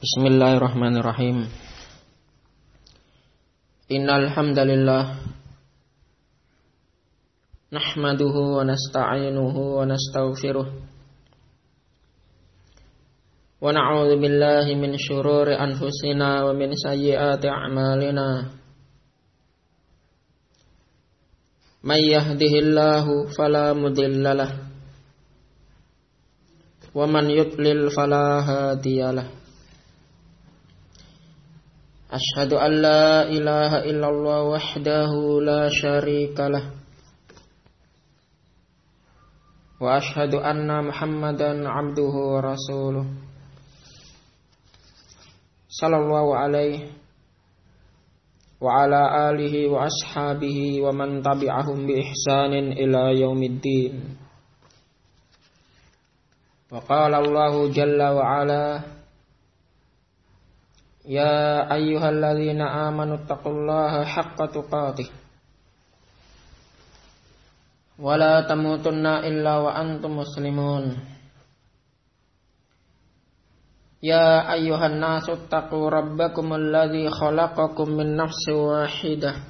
Bismillahirrahmanirrahim. Innal hamdalillah nahmaduhu wa nasta'inuhu wa nastaghfiruh wa na'udzu billahi min syururi anfusina wa min sayyiati a'malina. May yahdihillahu fala mudhillalah wa man yudlil fala hadiyalah. Asyhadu an la ilaha illallah wahdahu la syarikalah wa asyhadu anna Muhammadan abduhu wa rasuluh sallallahu alaihi wa ala alihi wa ashabihi wa man tabi'ahum bi ihsanin ila yaumiddin. Wa qala Allahu jalla wa ala: Ya ayyuhalladzina amanu taqullaha haqqa tuqatih wa la tamutunna illa wa antum muslimun. Ya ayyuhan nasu taqu rabbakumul ladzi khalaqakum min nafsin wahidah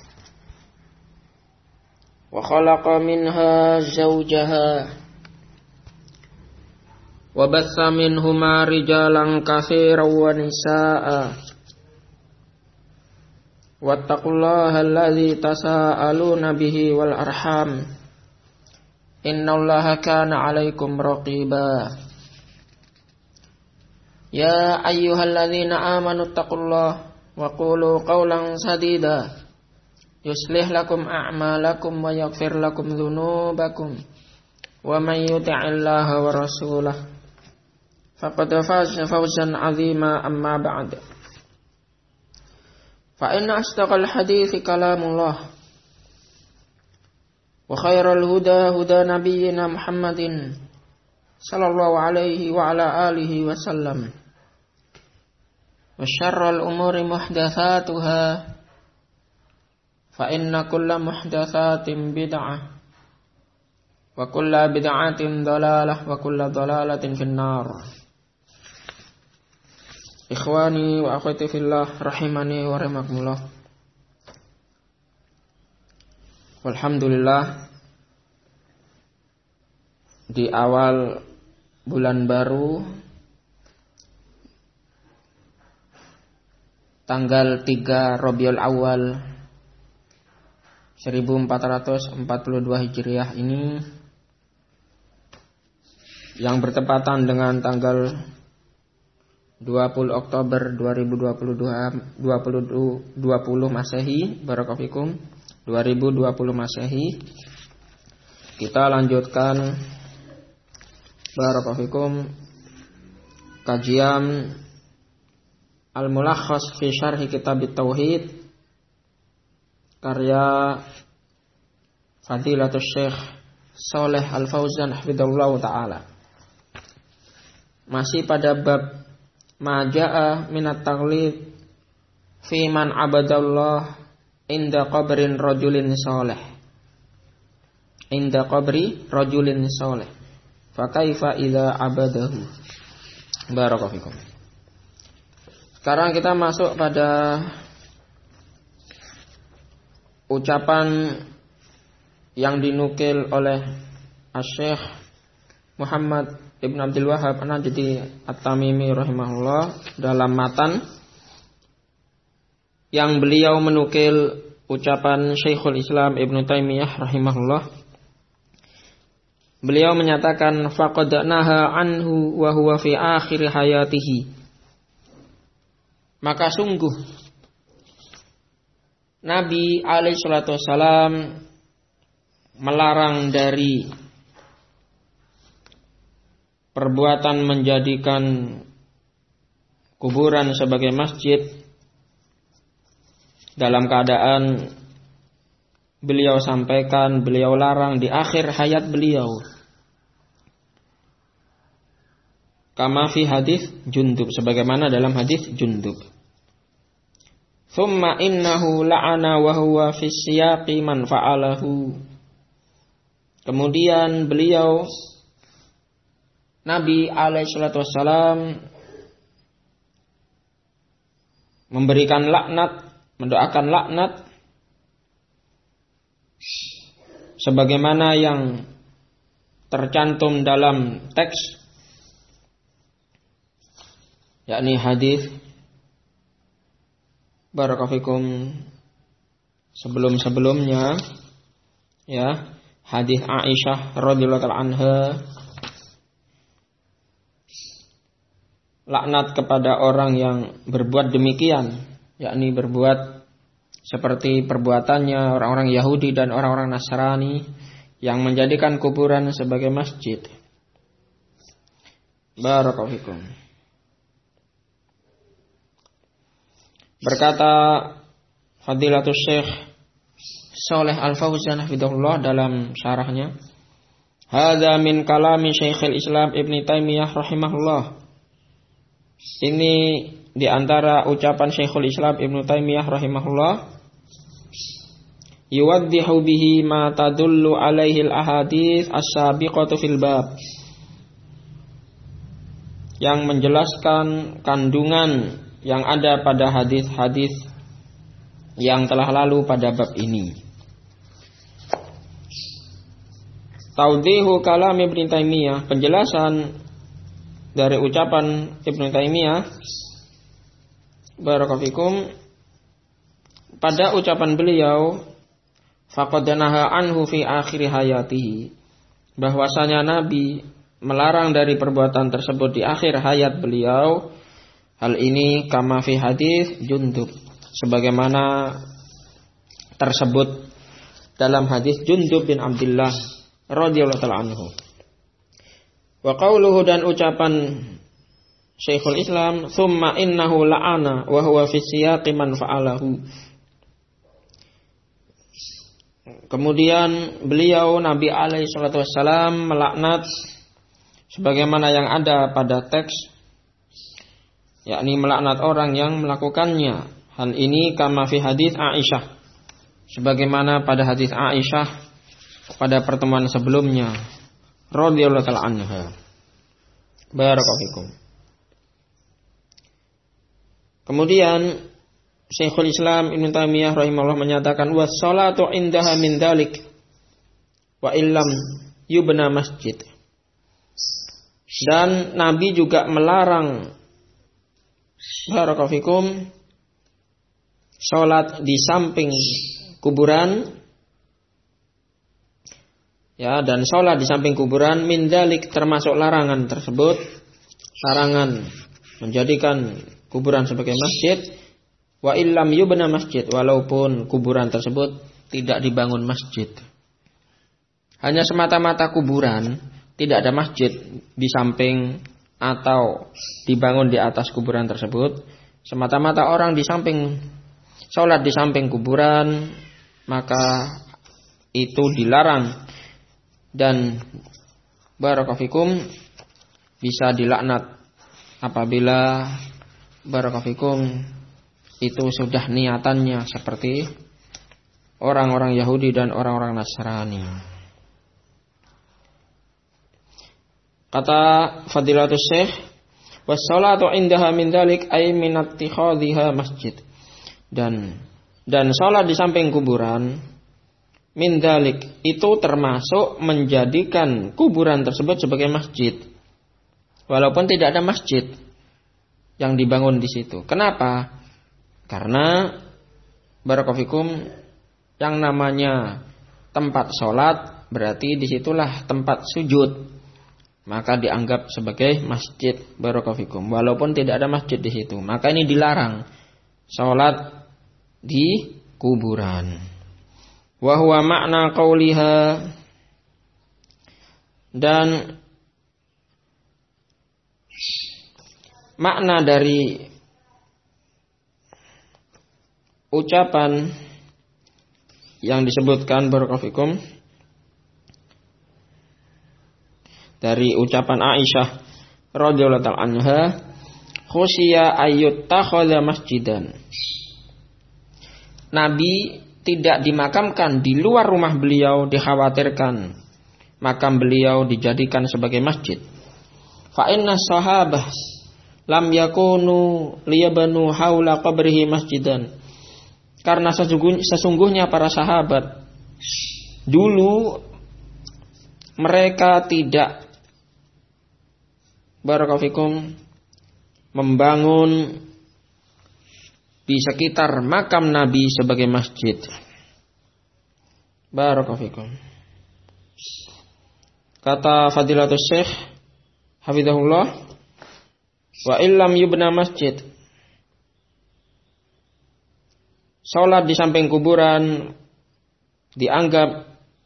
wa khalaqa minha zawjaha wa bassa minhuma rijalan katsiran wa nisaa'a wattaqullaha allazi tasaaluna bihi wal arham innallaha kana 'alaikum raqiba. Ya ayyuhalladzina amanu taqullaha wa qulu qawlan sadida yuslih lakum a'malakum wa yaghfir lakum dhunubakum wa man yuti'illaha wa rasulahu faqad faza fawzan 'azima. Amma ba'd. Fa inna asdaqal hadithi kalamullah wa khairal huda huda nabiyyina Muhammadin sallallahu alaihi wa ala alihi wa sallam wa syarral umuri muhdatsatuha fa inna kulla muhdatsatin bid'ah wa kulla bid'atin dhalalah wa kulla dhalalatin finnar. Ikhwani wa akhwati fillah rahimani wa rahimakumullah. Alhamdulillah, di awal bulan baru tanggal 3 Rabiul Awal 1442 Hijriah ini yang bertepatan dengan tanggal 20 Oktober 2020 Masehi, barakallahu 2020 Masehi, kita lanjutkan barakallahu kajian Al-Mulakhas fi Syarh Kitab Tauhid karya Fadilatul Syekh Shalih Al-Fauzan hafizallahu taala. Masih pada bab Maja'a minat taghlid fi man abadallah inda qabrin rajulin salih. Inda qabri rajulin salih. Fa kaifa idza abadahu. Barakallahu fikum. Sekarang kita masuk pada ucapan yang dinukil oleh Asy-Syaikh Muhammad Ibn Abdul Wahhab An-Najdi At-Tamimi rahimahullah dalam matan yang beliau menukil ucapan Syekhul Islam Ibn Taimiyah rahimahullah. Beliau menyatakan faqad naha anhu wa huwa fi akhir hayatihi. Maka sungguh Nabi alaihi salatu wasalam melarang dari perbuatan menjadikan kuburan sebagai masjid dalam keadaan beliau sampaikan, beliau larang di akhir hayat beliau. Kama fi hadis Jundub, sebagaimana dalam hadis Jundub. Thumma innahu la'ana wa huwa fi siyaqi man fa'alahu. Kemudian beliau Nabi alaihissalatu wassalam memberikan laknat, mendoakan laknat sebagaimana yang tercantum dalam teks, yakni hadis barakallahu sebelum-sebelumnya, ya, hadis Aisyah radhiyallahu anha, laknat kepada orang yang berbuat demikian, yakni berbuat seperti perbuatannya orang-orang Yahudi dan orang-orang Nasrani yang menjadikan kuburan sebagai masjid. Barakallahu fikum. Berkata Fadilatul Syekh Shalih Al-Fauzan hafizahullah dalam syarahnya, hadza min kalami Syekhul Islam Ibnu Taimiyah rahimahullah. Ini di antara ucapan Syekhul Islam Ibnu Taimiyah rahimahullah, yuwaddihu bihi ma tadullu alaihi al-ahadits as-sabiqatu fil bab, yang menjelaskan kandungan yang ada pada hadis-hadis yang telah lalu pada bab ini. Tawdihu kalam Ibnu Taimiyah, penjelasan dari ucapan Ibnu Taimiyah barakallahu fikum pada ucapan beliau, faqad naha anhu fi akhir hayatihi, bahwasanya Nabi melarang dari perbuatan tersebut di akhir hayat beliau. Hal ini kama fi hadis Jundub, sebagaimana tersebut dalam hadis Jundub bin Abdullah radhiyallahu ta'ala anhu. Wa qauluhu, dan ucapan Syekhul Islam, thumma innahu la'ana wa huwa fi siyaqi man fa'alahu. Kemudian beliau Nabi alaihi salatu wassalam melaknat sebagaimana yang ada pada teks, yakni melaknat orang yang melakukannya. Hal ini kama fi hadis Aisyah, sebagaimana pada hadis Aisyah pada pertemuan sebelumnya radhiyallahu ta'ala anha. Barakallahu fikum. Kemudian Syekhul Islam Ibnu Taimiyah rahimahullah menyatakan, was-salatu indaha min dzalik wa illam yubna masjid. Dan Nabi juga melarang barakallahu fikum salat di samping kuburan, ya, dan salat di samping kuburan min dzalik, termasuk larangan tersebut, larangan menjadikan kuburan sebagai masjid, wa illam yubna masjid, walaupun kuburan tersebut tidak dibangun masjid. Hanya semata-mata kuburan, tidak ada masjid di samping atau dibangun di atas kuburan tersebut, semata-mata orang di samping, salat di samping kuburan, maka itu dilarang dan barakallahu fikum bisa dilaknat apabila barakallahu fikum itu sudah niatannya seperti orang-orang Yahudi dan orang-orang Nasrani. Kata Fadilatul Syekh, was-salatu indaha min dzalik ay min ittikhadhiha masjid. Dan salat di samping kuburan min dzalik itu termasuk menjadikan kuburan tersebut sebagai masjid, walaupun tidak ada masjid yang dibangun di situ. Kenapa? Karena barakallahu fikum yang namanya tempat salat berarti disitulah tempat sujud, maka dianggap sebagai masjid barakallahu fikum, walaupun tidak ada masjid di situ. Maka ini dilarang salat di kuburan. Wa huwa makna qauliha, dan makna dari ucapan yang disebutkan barakallahu fikum dari ucapan Aisyah radhiyallahu ta'ala anha, khusya ayyuttakhadha masjidan. Nabi tidak dimakamkan di luar rumah beliau, dikhawatirkan makam beliau dijadikan sebagai masjid. Fa inna sahabah lam yakunu liyabanu haula qabrihi masjidan. Karena sesungguhnya para sahabat dulu mereka tidak barakallahu fikum membangun di sekitar makam Nabi sebagai masjid. Barakallahu fikum. Kata Fadilatul Syekh hafizahullah, wa illam yubna masjid, salat di samping kuburan dianggap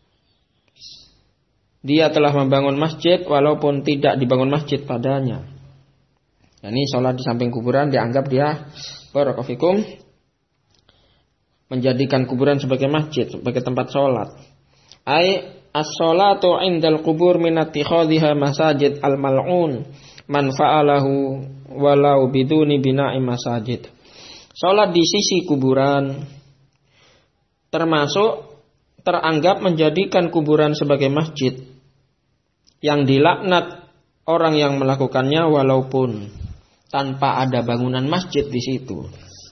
dia telah membangun masjid walaupun tidak dibangun masjid padanya. Ini salat di samping kuburan dianggap dia barakallahu fikum menjadikan kuburan sebagai masjid, sebagai tempat salat. Ai as-salatu 'indal qubur min ittikhadhiha masajid al-mal'un man fa'alahu walau biduni bina'i masajid. Salat di sisi kuburan termasuk teranggap menjadikan kuburan sebagai masjid yang dilaknat orang yang melakukannya walaupun tanpa ada bangunan masjid di situ.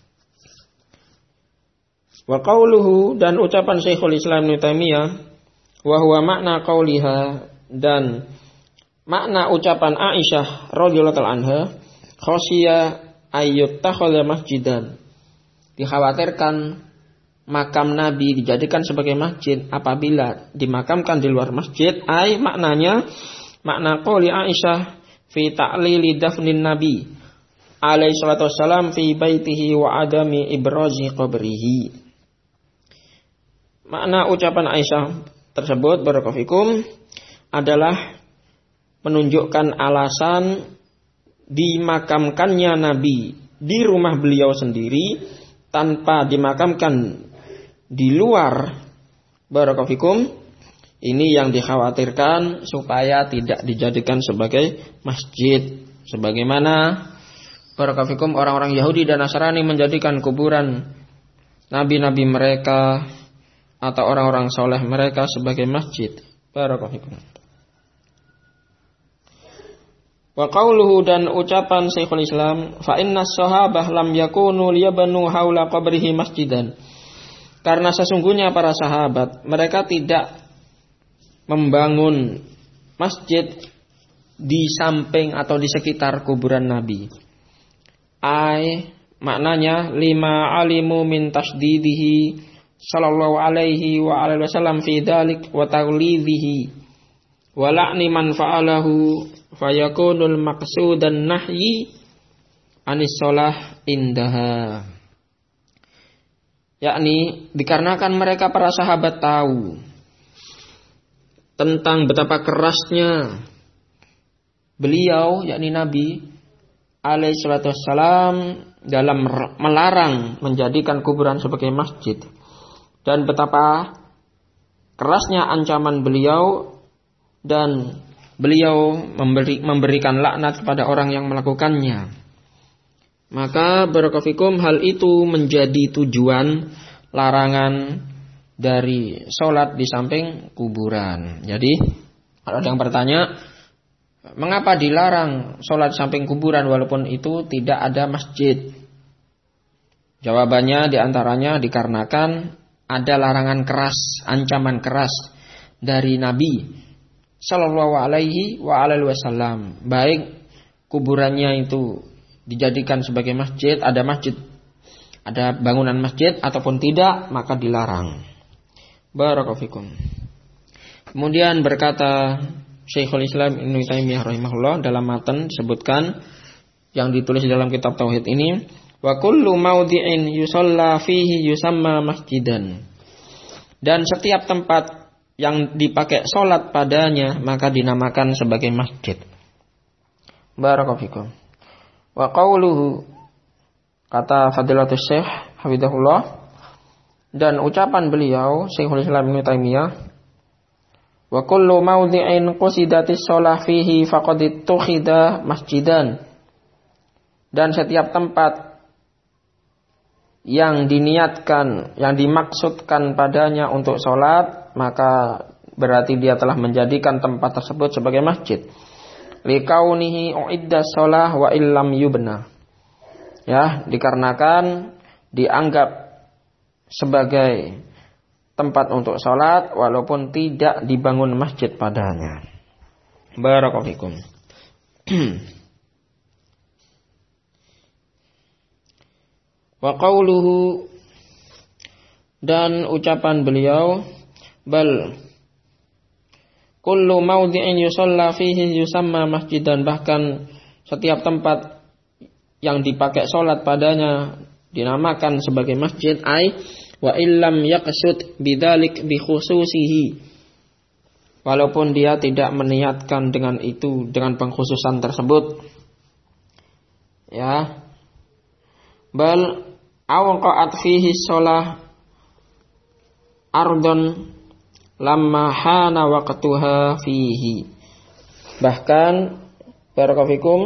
Wa qauluhu, dan ucapan Syekhul Islam Ibnu Taimiyah, wa huwa makna qauliha, dan makna ucapan Aisyah radhiyallahu anha, khasyiya ayyuttakhadha masjidan. Dikhawatirkan makam Nabi dijadikan sebagai masjid apabila dimakamkan di luar masjid. Ai maknanya makna qauli Aisyah fi ta'lili dafnin Nabi alaihi salatu wassalam fi baitihi wa adami ibrazi qabrihi. Makna ucapan Aisyah tersebut barakallahu fikum adalah menunjukkan alasan dimakamkannya Nabi di rumah beliau sendiri tanpa dimakamkan di luar barakallahu fikum. Ini yang dikhawatirkan supaya tidak dijadikan sebagai masjid, sebagaimana barakallahu fikum orang-orang Yahudi dan Nasrani menjadikan kuburan nabi-nabi mereka atau orang-orang soleh mereka sebagai masjid. Barakallahu fikum. Wa qauluhu, dan ucapan Syekhul Islam, fa innas sahabah lam yakunu liyabnu haula qabrihi masjidan. Karena sesungguhnya para sahabat mereka tidak membangun masjid di samping atau di sekitar kuburan Nabi. Ai maknanya lima alimu min tasdidihi sallallahu alaihi wa alihi wasallam fi dzalik wa taghlizihi wa la'ni man fa'alahu fayakunul maqsudan nahyi anis shalah indaha. Yakni dikarenakan mereka para sahabat tahu tentang betapa kerasnya beliau, yakni Nabi alaihi salatu wassalam, dalam melarang menjadikan kuburan sebagai masjid, dan betapa kerasnya ancaman beliau, dan beliau memberikan laknat kepada orang yang melakukannya. Maka barakallahu fikum, hal itu menjadi tujuan larangan dari sholat di samping kuburan. Jadi kalau ada yang bertanya, mengapa dilarang sholat di samping kuburan walaupun itu tidak ada masjid? Jawabannya diantaranya dikarenakan ada larangan keras, ancaman keras dari Nabi Sallallahu alaihi wa alihi wasallam. Baik kuburannya itu dijadikan sebagai masjid, ada bangunan masjid ataupun tidak, maka dilarang. Barakallahu fikum. Kemudian berkata Syekhul Islam Ibnu Taimiyah rahimahullah dalam matan disebutkan yang ditulis dalam kitab tauhid ini, wa kullu maudhi'in yusalla fihi yusamma masjidan. Dan setiap tempat yang dipakai salat padanya maka dinamakan sebagai masjid. Barakallahu fikum. Wa qauluhu, kata Fadilatul Syekh hafizahullah, dan ucapan beliau Syekhul Islam Ibnu Taimiyah, wa kullu maudhi'in qusidatis shalah fihi faqad ittukhida masjidan. Dan setiap tempat yang diniatkan, yang dimaksudkan padanya untuk sholat, maka berarti dia telah menjadikan tempat tersebut sebagai masjid. Likaunihi uidda shalah wa illam yubna. Ya, dikarenakan dianggap sebagai tempat untuk salat walaupun tidak dibangun masjid padanya. Barakallahu fikum. Wa qauluhu, dan ucapan beliau, bal kullu mawdi'in yusalla fihi yusamma masjidan, bahkan setiap tempat yang dipakai salat padanya dinamakan sebagai masjid. Ai wa illam yaqsud bidzalik bi khususihi, walaupun dia tidak meniatkan dengan itu, dengan pengkhususan tersebut. Ya. Bal awqa'at fihi shalah ardon lamma hana waqtuha fihi. Bahkan barakallahu fikum,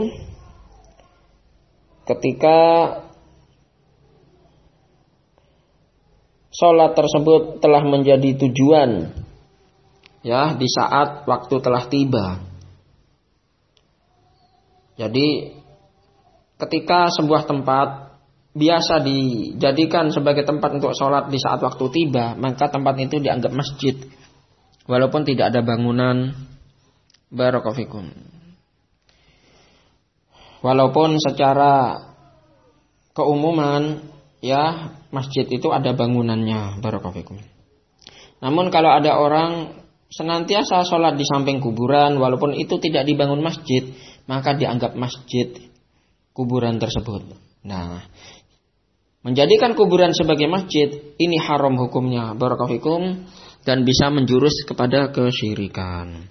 ketika salat tersebut telah menjadi tujuan, ya, di saat waktu telah tiba. Jadi ketika sebuah tempat biasa dijadikan sebagai tempat untuk sholat di saat waktu tiba, maka tempat itu dianggap masjid walaupun tidak ada bangunan. Barakallahu fikum. Walaupun secara keumuman, ya, masjid itu ada bangunannya. Barakallahu fikum. Namun kalau ada orang senantiasa sholat di samping kuburan walaupun itu tidak dibangun masjid, maka dianggap masjid kuburan tersebut. Nah, menjadikan kuburan sebagai masjid ini haram hukumnya. Barakallahu fikum. Dan bisa menjurus kepada kesyirikan.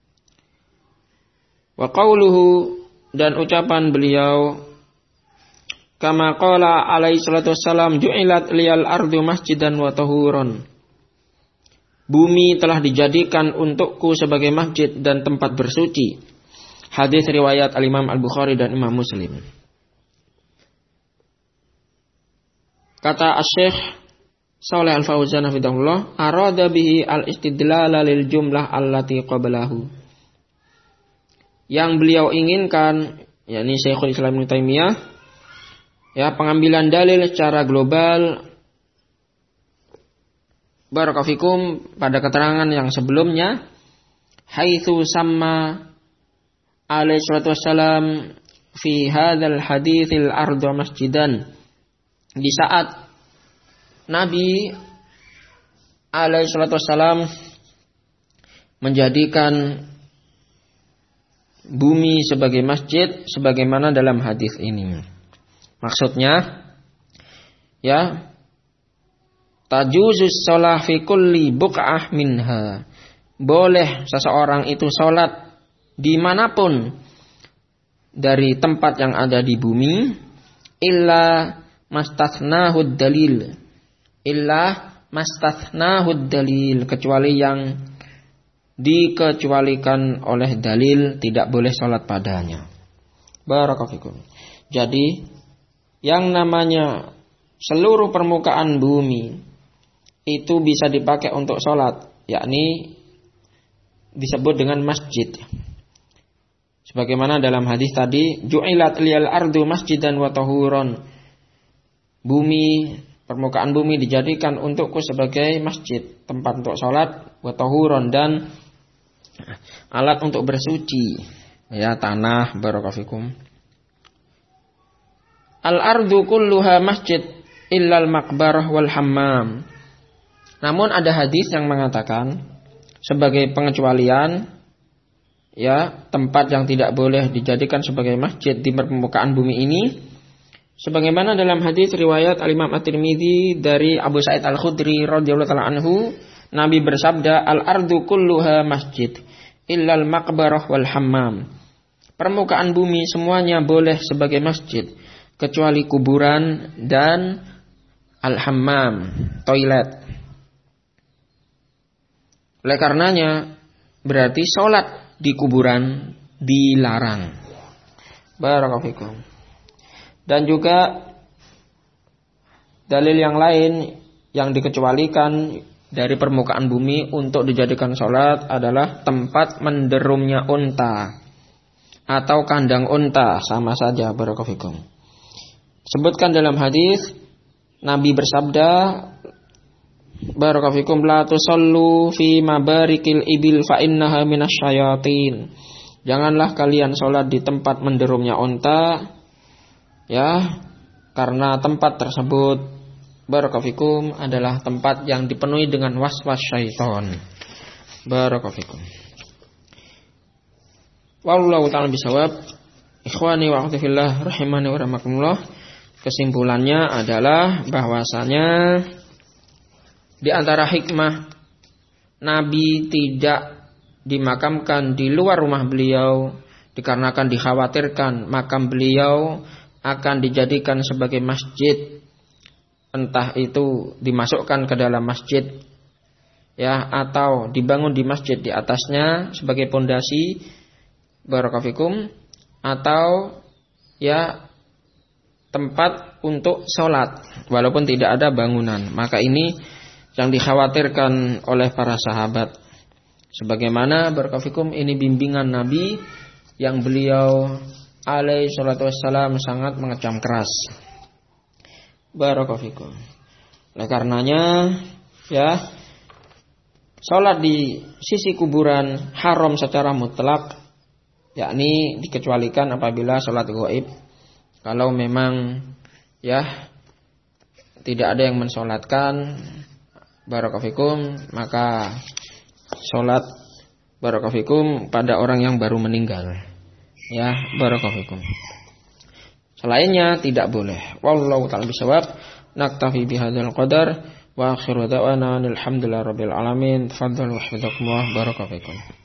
Wa qauluhu, dan ucapan beliau, kama qala alaihi salatu wassalam, ju'ilat liyal ardu masjidan wa tahuran. Bumi telah dijadikan untukku sebagai masjid dan tempat bersuci. Hadis riwayat Al-Imam Al-Bukhari dan Imam Muslim. Kata Asy-Syaikh Shalih Al-Fauzan hafizahullah, arada bihi al-istidlal lil jumlah allati qablahu. Yang beliau inginkan, yakni Syekhul Islam Ibnu Taimiyah, ya, pengambilan dalil secara global, barakallahu fikum, pada keterangan yang sebelumnya, haitsu samma alaihi salatu wassalam fi hadzal haditsil ardu masjidan. Di saat Nabi alaihi salatu wassalam menjadikan bumi sebagai masjid sebagaimana dalam hadis ini. Maksudnya, ya, tajuzus shalah fi kulli buq'ah minha. Boleh seseorang itu salat dimanapun dari tempat yang ada di bumi, illa mastathnahud dalil. Illa mastathnahud dalil, kecuali yang dikecualikan oleh dalil, tidak boleh salat padanya. Barakallahu fikum. Jadi yang namanya seluruh permukaan bumi itu bisa dipakai untuk salat, yakni disebut dengan masjid. Sebagaimana dalam hadis tadi, ju'ilat liyal ardu masjidan wa tahuran. Bumi, permukaan bumi dijadikan untukku sebagai masjid, tempat untuk salat, wa tahuran, dan alat untuk bersuci, ya, tanah. Barakallahu fikum. Al-ardu kulluha masjid illal maqbarah wal hammam. Namun ada hadis yang mengatakan sebagai pengecualian, ya, tempat yang tidak boleh dijadikan sebagai masjid di permukaan bumi ini, sebagaimana dalam hadis riwayat Al-Imam At-Tirmidzi dari Abu Sa'id Al-Khudri radhiyallahu taala anhu, Nabi bersabda, al-ardu kulluha masjid illal maqbarah wal hammam. Permukaan bumi semuanya boleh sebagai masjid kecuali kuburan dan al-hammam, toilet. Oleh karenanya berarti sholat di kuburan dilarang. Barakallahu fikum. Dan juga dalil yang lain yang dikecualikan dari permukaan bumi untuk dijadikan sholat adalah tempat menderumnya unta. atau kandang unta, sama saja. Barakallahu fikum. Sebutkan dalam hadis Nabi bersabda, barakallahu fikum, la tusallu fi mabarikil ibil fa innaha minasyayatin. Janganlah kalian sholat di tempat menderumnya unta, ya, karena tempat tersebut, barakallahu fikum, adalah tempat yang dipenuhi dengan waswas syaitan. Barakallahu fikum. Wallahu ta'ala bisawab. Ikhwani wa akhwati fillah rahimani wa rahmakumullah. Kesimpulannya adalah bahwasanya di antara hikmah Nabi tidak dimakamkan di luar rumah beliau dikarenakan dikhawatirkan makam beliau akan dijadikan sebagai masjid, entah itu dimasukkan ke dalam masjid, ya, atau dibangun di masjid di atasnya sebagai pondasi, barakallahu fikum, atau ya tempat untuk sholat walaupun tidak ada bangunan. Maka ini yang dikhawatirkan oleh para sahabat. Sebagaimana barakallahu fikum ini bimbingan Nabi yang beliau alaihi salatu wassalam sangat mengecam keras. Barakallahu fikum. Oleh karenanya ya, sholat di sisi kuburan haram secara mutlak, yakni dikecualikan apabila sholat gaib. Kalau memang ya tidak ada yang mensolatkan, barakallahu fikum, maka sholat barakallahu fikum pada orang yang baru meninggal, ya, barakallahu fikum. Selainnya tidak boleh. Wallahu ta'ala bisawab. Naktafi bihadzal qadar wa akhiru da'wana alhamdulillahi rabbil alamin. Tafadhalu wa hafizakumullah. Barakallahu fikum.